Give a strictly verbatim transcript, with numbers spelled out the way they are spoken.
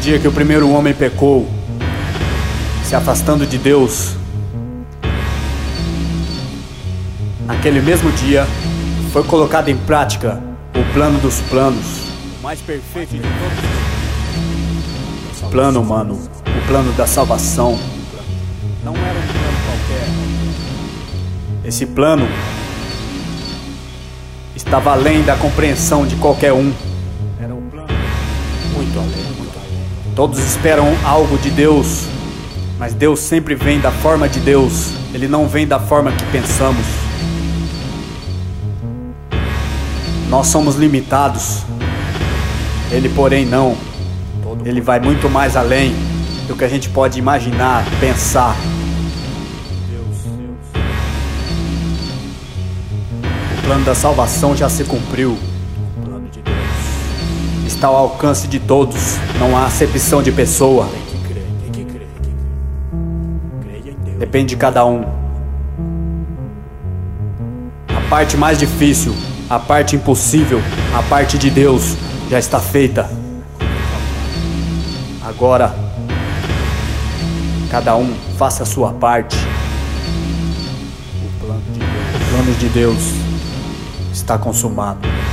dia que o primeiro homem pecou, se afastando de Deus, naquele mesmo dia foi colocado em prática o plano dos planos, o mais perfeito de todos. O plano humano, o plano da salvação. Não era um plano qualquer. Esse plano estava além da compreensão de qualquer um. Era um plano muito além, muito além. Todos esperam algo de Deus, mas Deus sempre vem da forma de Deus. Ele não vem da forma que pensamos. Nós somos limitados. Ele, porém, não. Ele vai muito mais além do que a gente pode imaginar, pensar. O plano da salvação já se cumpriu. O plano de Deus está ao alcance de todos. Não há acepção de pessoa. Tem que crer, tem que crer. Creia em Deus. Depende de cada um. A parte mais difícil, a parte impossível, a parte de Deus já está feita. Agora, cada um faça a sua parte. O plano de Deus, o plano de Deus está consumado.